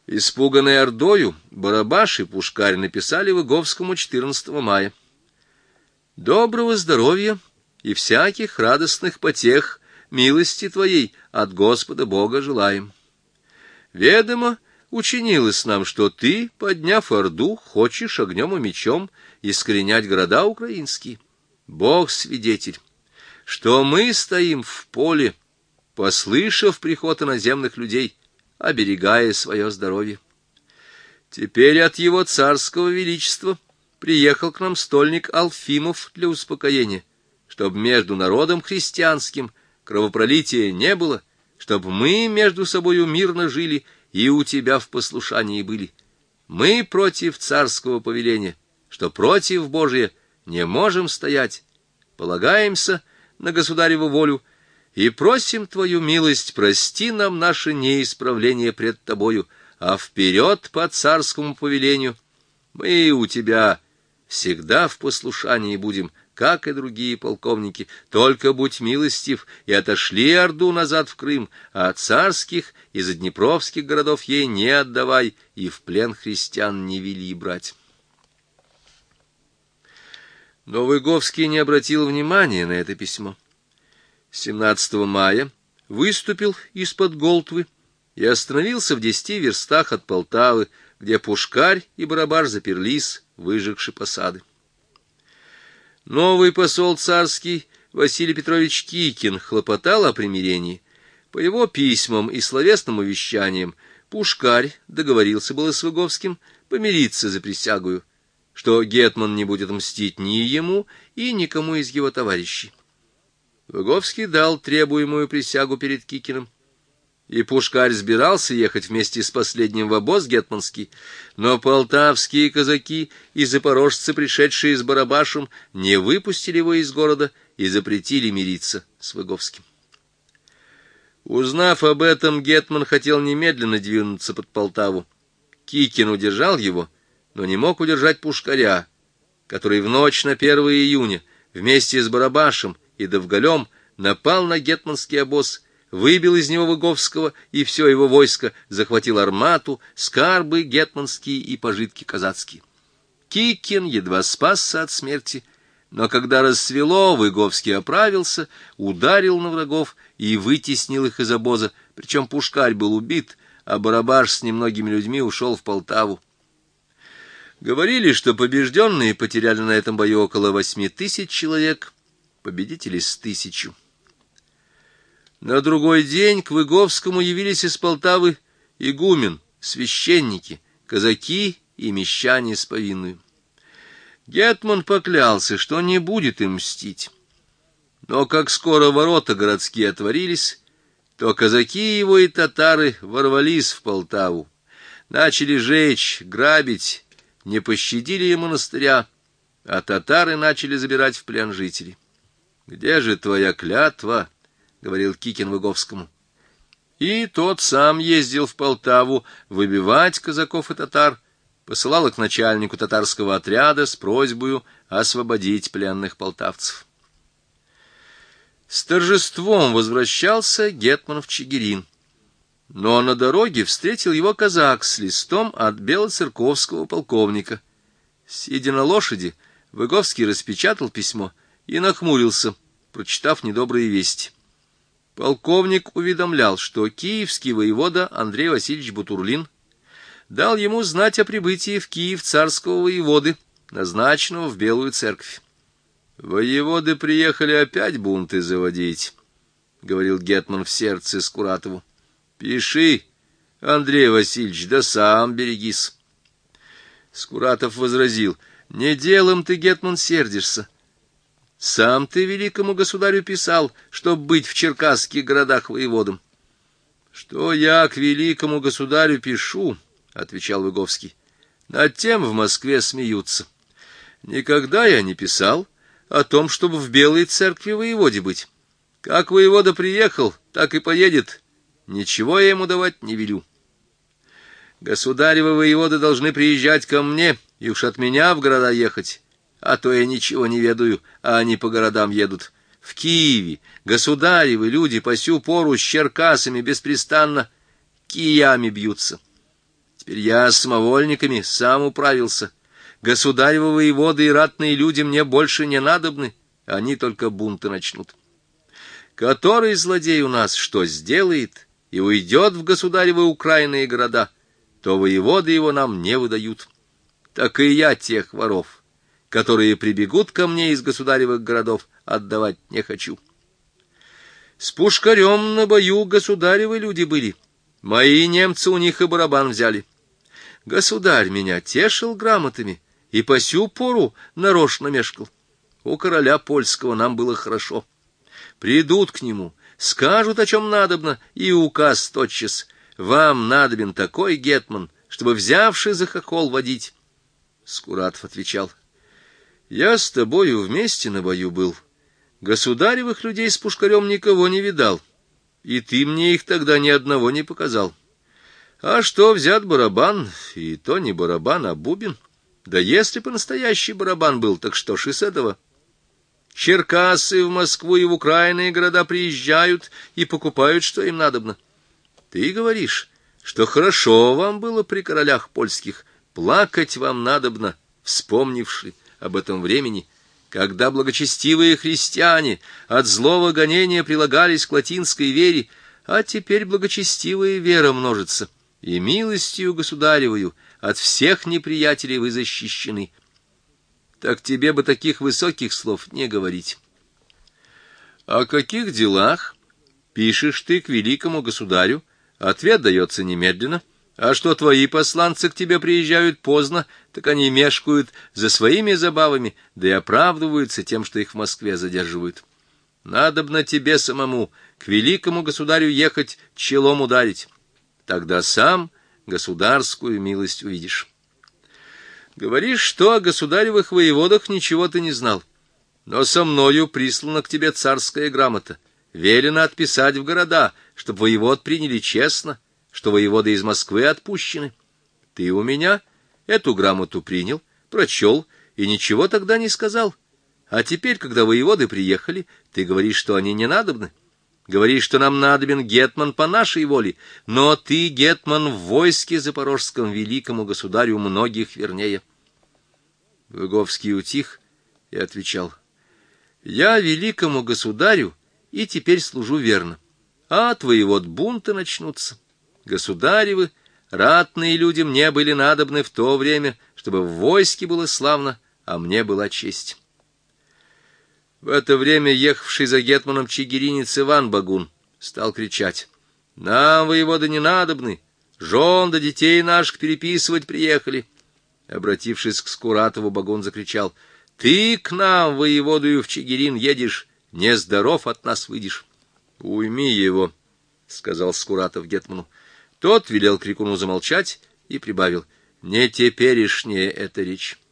Испуганные ордою, Барабаш и Пушкарь написали Выговскому 14 мая: «Доброго здоровья и всяких радостных потех милости твоей от Господа Бога желаем. Ведомо учинилось нам, что ты, подняв орду, хочешь огнем и мечом искоренять города украинские. Бог свидетель, что мы стоим в поле, послышав приход иноземных людей, оберегая свое здоровье. Теперь от его царского величества приехал к нам стольник Алфимов для успокоения, чтобы между народом христианским кровопролития не было, чтобы мы между собою мирно жили и у тебя в послушании были. Мы против царского повеления, что против Божия не можем стоять, полагаемся на государеву волю и просим твою милость, прости нам наше неисправление пред тобою, а вперед по царскому повелению мы у тебя всегда в послушании будем, как и другие полковники. Только будь милостив и отошли орду назад в Крым, а царских и заднепровских городов ей не отдавай и в плен христиан не вели брать». Но Выговский не обратил внимания на это письмо. 17 мая выступил из-под Голтвы и остановился в 10 верстах от Полтавы, где Пушкарь и Барабаш заперлись, выжегши посады. Новый посол царский Василий Петрович Кикин хлопотал о примирении. По его письмам и словесным увещаниям Пушкарь договорился было с Выговским помириться за присягою, что гетман не будет мстить ни ему и никому из его товарищей. Выговский дал требуемую присягу перед Кикиным, и Пушкарь собирался ехать вместе с последним в обоз гетманский, но полтавские казаки и запорожцы, пришедшие с Барабашем, не выпустили его из города и запретили мириться с Выговским. Узнав об этом, гетман хотел немедленно двинуться под Полтаву. Кикин удержал его, но не мог удержать Пушкаря, который в ночь на 1 июня вместе с Барабашем и Довгалем напал на гетманский обоз, выбил из него Выговского и все его войско, захватил армату, скарбы гетманские и пожитки казацкие. Кикин едва спасся от смерти, но когда рассвело, Выговский оправился, ударил на врагов и вытеснил их из обоза, причем Пушкарь был убит, а Барабаш с немногими людьми ушел в Полтаву. Говорили, что побежденные потеряли на этом бою около 8000 человек, победители с 1000. На другой день к Выговскому явились из Полтавы игумен, священники, казаки и мещане с повинную. Гетман поклялся, что не будет им мстить. Но как скоро ворота городские отворились, то казаки его и татары ворвались в Полтаву, начали жечь, грабить, не пощадили и монастыря, а татары начали забирать в плен жителей. «Где же твоя клятва?» — говорил Кикин Выговскому. И тот сам ездил в Полтаву выбивать казаков и татар, посылал их к начальнику татарского отряда с просьбой освободить пленных полтавцев. С торжеством возвращался гетман в Чигирин, но на дороге встретил его казак с листом от белоцерковского полковника. Сидя на лошади, Выговский распечатал письмо и нахмурился, прочитав недобрые вести. Полковник уведомлял, что киевский воевода Андрей Васильевич Бутурлин дал ему знать о прибытии в Киев царского воеводы, назначенного в Белую Церковь. «Воеводы приехали опять бунты заводить», — говорил гетман в сердце Скуратову. «Пиши, Андрей Васильевич, да сам берегись». Скуратов возразил: «Не делом ты, гетман, сердишься. Сам ты великому государю писал, чтоб быть в черкасских городах воеводом». «Что я к великому государю пишу, — отвечал Выговский, — над тем в Москве смеются. Никогда я не писал о том, чтобы в Белой Церкви воеводе быть. Как воевода приехал, так и поедет. Ничего я ему давать не велю. Государевы воеводы должны приезжать ко мне, и уж от меня в города ехать, а то я ничего не ведаю, а они по городам едут. В Киеве государевы люди по сю пору с черкасами беспрестанно киями бьются. Теперь я с самовольниками сам управился. Государевы воеводы и ратные люди мне больше не надобны, они только бунты начнут. Который злодей у нас что сделает и уйдет в государевы украинные города, то воеводы его нам не выдают. Так и я тех воров, которые прибегут ко мне из государевых городов, отдавать не хочу. С Пушкарем на бою государевы люди были, мои немцы у них и барабан взяли. Государь меня тешил грамотами и по сю пору нарочно мешкал. У короля польского нам было хорошо. Придут к нему, скажут, о чем надобно, и указ тотчас: вам надобен такой гетман, чтобы, взявший за хохол, водить. Скуратов отвечал: я с тобою вместе на бою был, государевых людей с Пушкарем никого не видал, и ты мне их тогда ни одного не показал. А что взят барабан, и то не барабан, а бубен. Да если бы настоящий барабан был, так что ж и с этого? Черкассы в Москву и в украинные города приезжают и покупают, что им надобно. Ты говоришь, что хорошо вам было при королях польских, плакать вам надобно, вспомнивши об этом времени, когда благочестивые христиане от злого гонения прилагались к латинской вере, а теперь благочестивая вера множится, и милостью государевою от всех неприятелей вы защищены. Так тебе бы таких высоких слов не говорить. О каких делах пишешь ты к великому государю, ответ дается немедленно, а что твои посланцы к тебе приезжают поздно, так они мешкают за своими забавами, да и оправдываются тем, что их в Москве задерживают. Надобно тебе самому к великому государю ехать, челом ударить. Тогда сам государскую милость увидишь. Говоришь, что о государевых воеводах ничего ты не знал, но со мною прислана к тебе царская грамота. Велено отписать в города, чтоб воевод приняли честно, что воеводы из Москвы отпущены. Ты у меня эту грамоту принял, прочел и ничего тогда не сказал. А теперь, когда воеводы приехали, ты говоришь, что они не надобны. Говоришь, что нам надобен гетман по нашей воле, но ты, гетман, в войске запорожском великому государю многих вернее. Выговский утих и отвечал: я великому государю и теперь служу верно, а от воевод бунты начнутся. Государевы, ратные люди мне были надобны в то время, чтобы в войске было славно, а мне была честь. В это время ехавший за гетманом чигиринец Иван Багун стал кричать: нам воеводы не надобны, жен да детей наших переписывать приехали. Обратившись к Скуратову, Багун закричал: ты к нам, воеводою, в Чигирин едешь, нездоров от нас выйдешь. Уйми его, сказал Скуратов гетману. Тот велел крикуну замолчать и прибавил: не теперешняя эта речь.